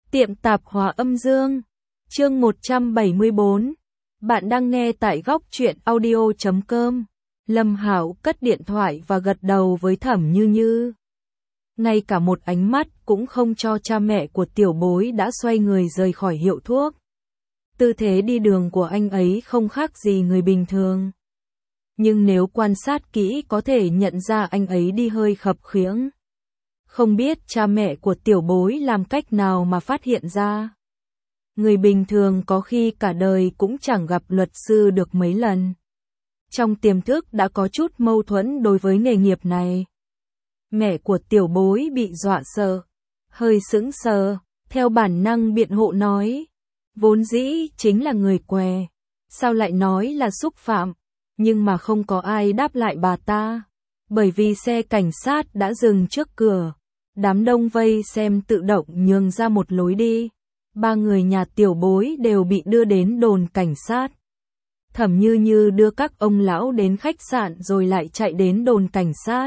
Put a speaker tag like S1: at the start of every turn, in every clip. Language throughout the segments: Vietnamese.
S1: Tiệm tạp hóa âm dương. Chương 174. Bạn đang nghe tại góc truyện audio.com. Lâm Hảo cất điện thoại và gật đầu với Thẩm Như Như. Ngay cả một ánh mắt cũng không cho cha mẹ của tiểu bối đã xoay người rời khỏi hiệu thuốc. Tư thế đi đường của anh ấy không khác gì người bình thường. Nhưng nếu quan sát kỹ có thể nhận ra anh ấy đi hơi khập khiễng. Không biết cha mẹ của tiểu bối làm cách nào mà phát hiện ra. Người bình thường có khi cả đời cũng chẳng gặp luật sư được mấy lần. Trong tiềm thức đã có chút mâu thuẫn đối với nghề nghiệp này. Mẹ của tiểu bối bị dọa sợ, hơi sững sờ, theo bản năng biện hộ nói. Vốn dĩ chính là người què, sao lại nói là xúc phạm, nhưng mà không có ai đáp lại bà ta. Bởi vì xe cảnh sát đã dừng trước cửa, đám đông vây xem tự động nhường ra một lối đi. Ba người nhà tiểu bối đều bị đưa đến đồn cảnh sát. Thẩm Như Như đưa các ông lão đến khách sạn rồi lại chạy đến đồn cảnh sát.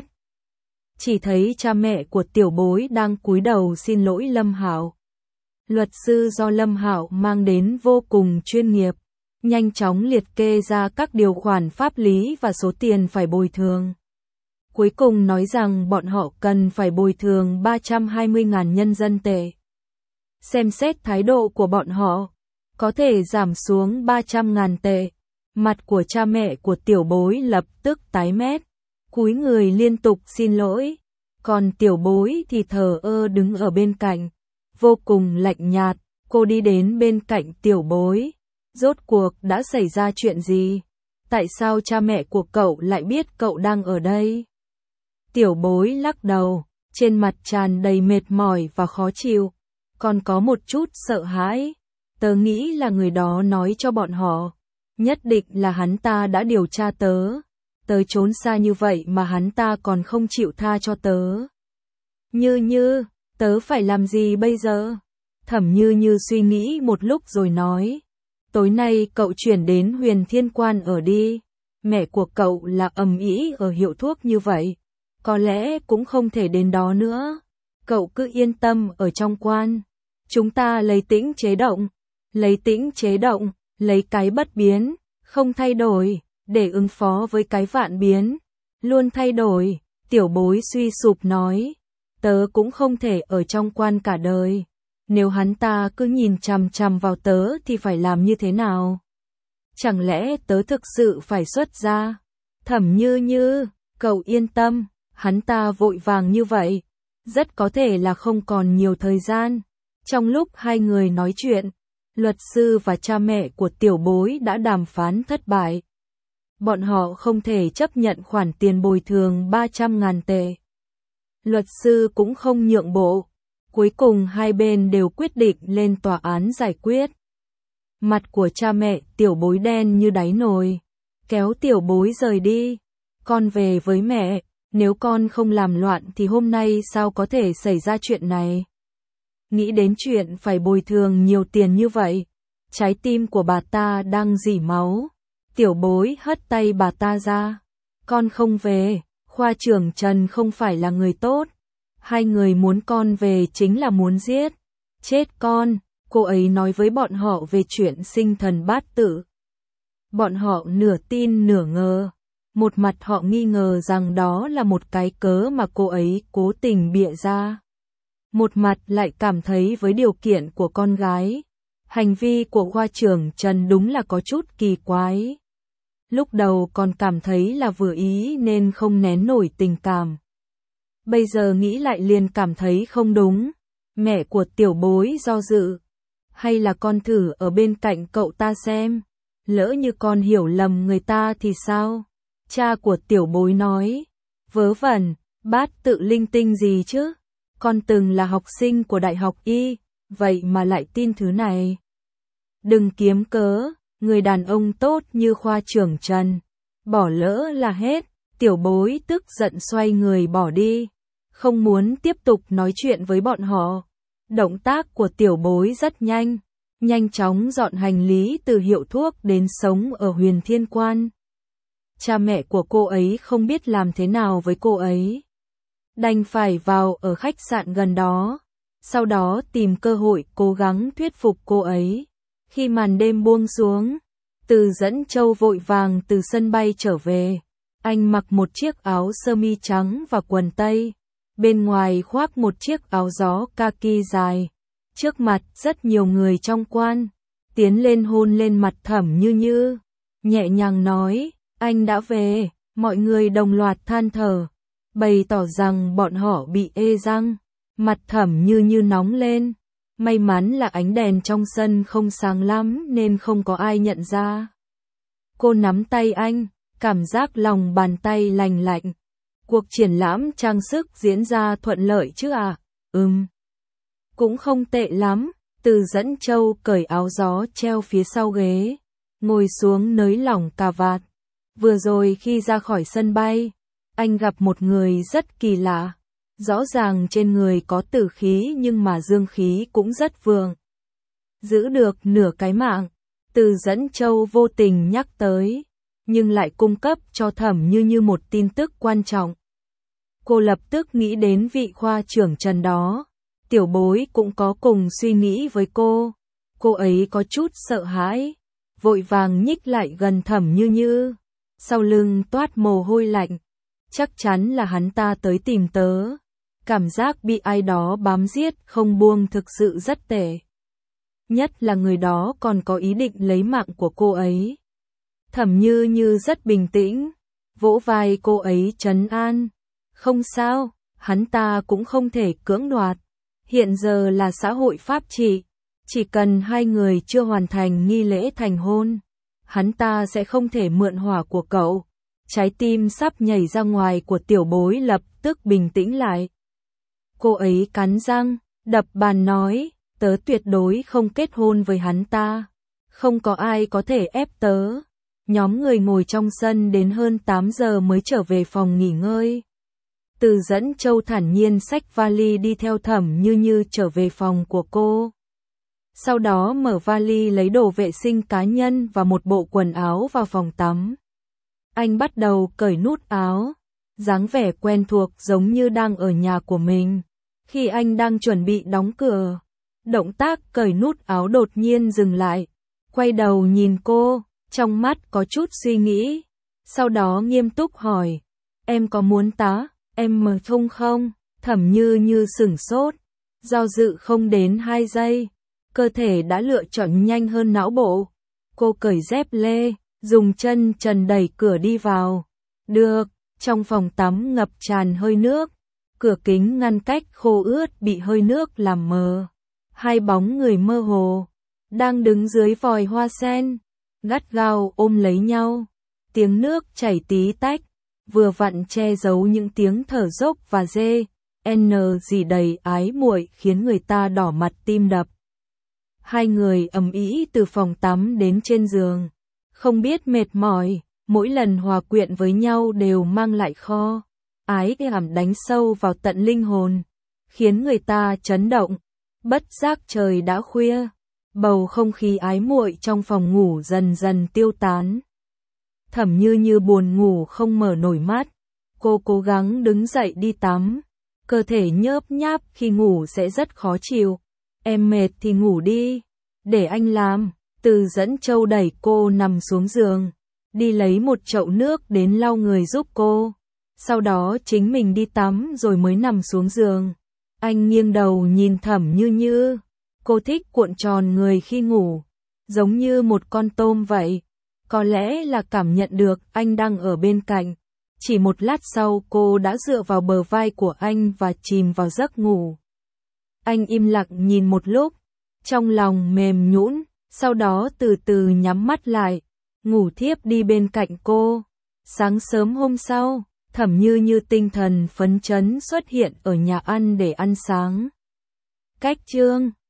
S1: Chỉ thấy cha mẹ của tiểu bối đang cúi đầu xin lỗi Lâm Hảo. Luật sư do Lâm Hảo mang đến vô cùng chuyên nghiệp, nhanh chóng liệt kê ra các điều khoản pháp lý và số tiền phải bồi thường. Cuối cùng nói rằng bọn họ cần phải bồi thường 320.000 nhân dân tệ. Xem xét thái độ của bọn họ, có thể giảm xuống 300.000 tệ. Mặt của cha mẹ của tiểu bối lập tức tái mét, cúi người liên tục xin lỗi. Còn tiểu bối thì thờ ơ đứng ở bên cạnh, vô cùng lạnh nhạt. Cô đi đến bên cạnh tiểu bối. Rốt cuộc đã xảy ra chuyện gì? Tại sao cha mẹ của cậu lại biết cậu đang ở đây? Tiểu bối lắc đầu, trên mặt tràn đầy mệt mỏi và khó chịu, còn có một chút sợ hãi. Tớ nghĩ là người đó nói cho bọn họ, nhất định là hắn ta đã điều tra tớ. Tớ trốn xa như vậy mà hắn ta còn không chịu tha cho tớ. Như Như, tớ phải làm gì bây giờ? Thẩm Như Như suy nghĩ một lúc rồi nói, tối nay cậu chuyển đến Huyền Thiên Quan ở đi. Mẹ của cậu là ầm ĩ ở hiệu thuốc như vậy, có lẽ cũng không thể đến đó nữa. Cậu cứ yên tâm ở trong quan. Chúng ta lấy tĩnh chế động, lấy tĩnh chế động, lấy cái bất biến, không thay đổi, để ứng phó với cái vạn biến, luôn thay đổi. Tiểu bối suy sụp nói, tớ cũng không thể ở trong quan cả đời. Nếu hắn ta cứ nhìn chằm chằm vào tớ thì phải làm như thế nào? Chẳng lẽ tớ thực sự phải xuất ra? Thẩm Như Như, cậu yên tâm, hắn ta vội vàng như vậy, rất có thể là không còn nhiều thời gian. Trong lúc hai người nói chuyện, luật sư và cha mẹ của tiểu bối đã đàm phán thất bại. Bọn họ không thể chấp nhận khoản tiền bồi thường 300.000 tệ. Luật sư cũng không nhượng bộ. Cuối cùng hai bên đều quyết định lên tòa án giải quyết. Mặt của cha mẹ tiểu bối đen như đáy nồi, kéo tiểu bối rời đi. Con về với mẹ, nếu con không làm loạn thì hôm nay sao có thể xảy ra chuyện này? Nghĩ đến chuyện phải bồi thường nhiều tiền như vậy, trái tim của bà ta đang rỉ máu. Tiểu bối hất tay bà ta ra. Con không về, khoa trưởng Trần không phải là người tốt. Hai người muốn con về chính là muốn giết. Chết con, cô ấy nói với bọn họ về chuyện sinh thần bát tự. Bọn họ nửa tin nửa ngờ. Một mặt họ nghi ngờ rằng đó là một cái cớ mà cô ấy cố tình bịa ra. Một mặt lại cảm thấy với điều kiện của con gái, hành vi của khoa trưởng Trần đúng là có chút kỳ quái. Lúc đầu còn cảm thấy là vừa ý nên không nén nổi tình cảm. Bây giờ nghĩ lại liền cảm thấy không đúng. Mẹ của tiểu bối do dự. Hay là con thử ở bên cạnh cậu ta xem. Lỡ như con hiểu lầm người ta thì sao? Cha của tiểu bối nói. Vớ vẩn, bát tự linh tinh gì chứ? Con từng là học sinh của Đại học Y, vậy mà lại tin thứ này. Đừng kiếm cớ, người đàn ông tốt như khoa trưởng Trần. Bỏ lỡ là hết. Tiểu bối tức giận xoay người bỏ đi. Không muốn tiếp tục nói chuyện với bọn họ. Động tác của tiểu bối rất nhanh. Nhanh chóng dọn hành lý từ hiệu thuốc đến sống ở Huyền Thiên Quan. Cha mẹ của cô ấy không biết làm thế nào với cô ấy. Đành phải vào ở khách sạn gần đó. sau đó tìm cơ hội cố gắng thuyết phục cô ấy. Khi màn đêm buông xuống, Từ Dẫn Châu vội vàng từ sân bay trở về. Anh mặc một chiếc áo sơ mi trắng và quần tây, bên ngoài khoác một chiếc áo gió kaki dài. Trước mặt rất nhiều người trong quan, tiến lên hôn lên mặt Thẩm Như Như, nhẹ nhàng nói, anh đã về. Mọi người đồng loạt than thở, bày tỏ rằng bọn họ bị ê răng. Mặt Thẩm Như Như nóng lên, may mắn là ánh đèn trong sân không sáng lắm nên không có ai nhận ra. Cô nắm tay anh, cảm giác lòng bàn tay lành lạnh. Cuộc triển lãm trang sức diễn ra thuận lợi chứ à? Cũng không tệ lắm. Từ Dẫn Châu cởi áo gió treo phía sau ghế, ngồi xuống nới lỏng cà vạt. Vừa rồi khi ra khỏi sân bay, anh gặp một người rất kỳ lạ. Rõ ràng trên người có tử khí nhưng mà dương khí cũng rất vượng. Giữ được nửa cái mạng, Từ Dẫn Châu vô tình nhắc tới, nhưng lại cung cấp cho Thẩm Như Như một tin tức quan trọng. Cô lập tức nghĩ đến vị khoa trưởng Trần đó. Tiểu Bối cũng có cùng suy nghĩ với cô. Cô ấy có chút sợ hãi, vội vàng nhích lại gần Thẩm Như Như. Sau lưng toát mồ hôi lạnh. Chắc chắn là hắn ta tới tìm tớ. Cảm giác bị ai đó bám giết không buông thực sự rất tệ. Nhất là người đó còn có ý định lấy mạng của cô ấy. Thẩm Như Như rất bình tĩnh, vỗ vai cô ấy trấn an. Không sao, hắn ta cũng không thể cưỡng đoạt. Hiện giờ là xã hội pháp trị, chỉ cần hai người chưa hoàn thành nghi lễ thành hôn, hắn ta sẽ không thể mượn hỏa của cậu. Trái tim sắp nhảy ra ngoài của Tiểu Bối lập tức bình tĩnh lại. Cô ấy cắn răng, đập bàn nói, tớ tuyệt đối không kết hôn với hắn ta. Không có ai có thể ép tớ. Nhóm người ngồi trong sân đến hơn 8 giờ mới trở về phòng nghỉ ngơi. Từ Dẫn Châu thản nhiên xách vali đi theo Thẩm Như Như trở về phòng của cô. Sau đó mở vali lấy đồ vệ sinh cá nhân và một bộ quần áo vào phòng tắm. Anh bắt đầu cởi nút áo, dáng vẻ quen thuộc giống như đang ở nhà của mình. Khi anh đang chuẩn bị đóng cửa, động tác cởi nút áo đột nhiên dừng lại, quay đầu nhìn cô, trong mắt có chút suy nghĩ. Sau đó nghiêm túc hỏi, em có muốn tá em mở thông không? Thẩm Như Như sửng sốt, do dự không đến 2 giây, cơ thể đã lựa chọn nhanh hơn não bộ. Cô cởi dép lê, dùng chân trần đẩy cửa đi vào. Được, trong phòng tắm ngập tràn hơi nước, cửa kính ngăn cách khô ướt bị hơi nước làm mờ. Hai bóng người mơ hồ, đang đứng dưới vòi hoa sen, gắt gao ôm lấy nhau. Tiếng nước chảy tí tách, vừa vặn che giấu những tiếng thở dốc và gì đầy ái muội khiến người ta đỏ mặt tim đập. Hai người ầm ĩ từ phòng tắm đến trên giường, không biết mệt mỏi, mỗi lần hòa quyện với nhau đều mang lại kho ái cảm đánh sâu vào tận linh hồn, khiến người ta chấn động. Bất giác trời đã khuya, bầu không khí ái muội trong phòng ngủ dần dần tiêu tán. Thẩm Như Như buồn ngủ không mở nổi mắt, cô cố gắng đứng dậy đi tắm, cơ thể nhớp nháp khi ngủ sẽ rất khó chịu. Em mệt thì ngủ đi, để anh làm. Từ Dẫn Châu đẩy cô nằm xuống giường, đi lấy một chậu nước đến lau người giúp cô. Sau đó chính mình đi tắm rồi mới nằm xuống giường. Anh nghiêng đầu nhìn Thẩm Như Như, cô thích cuộn tròn người khi ngủ, giống như một con tôm vậy. Có lẽ là cảm nhận được anh đang ở bên cạnh. Chỉ một lát sau cô đã dựa vào bờ vai của anh và chìm vào giấc ngủ. Anh im lặng nhìn một lúc, trong lòng mềm nhũn, sau đó từ từ nhắm mắt lại, ngủ thiếp đi bên cạnh cô. Sáng sớm hôm sau, Thẩm Như Như tinh thần phấn chấn xuất hiện ở nhà ăn để ăn sáng. Cách chương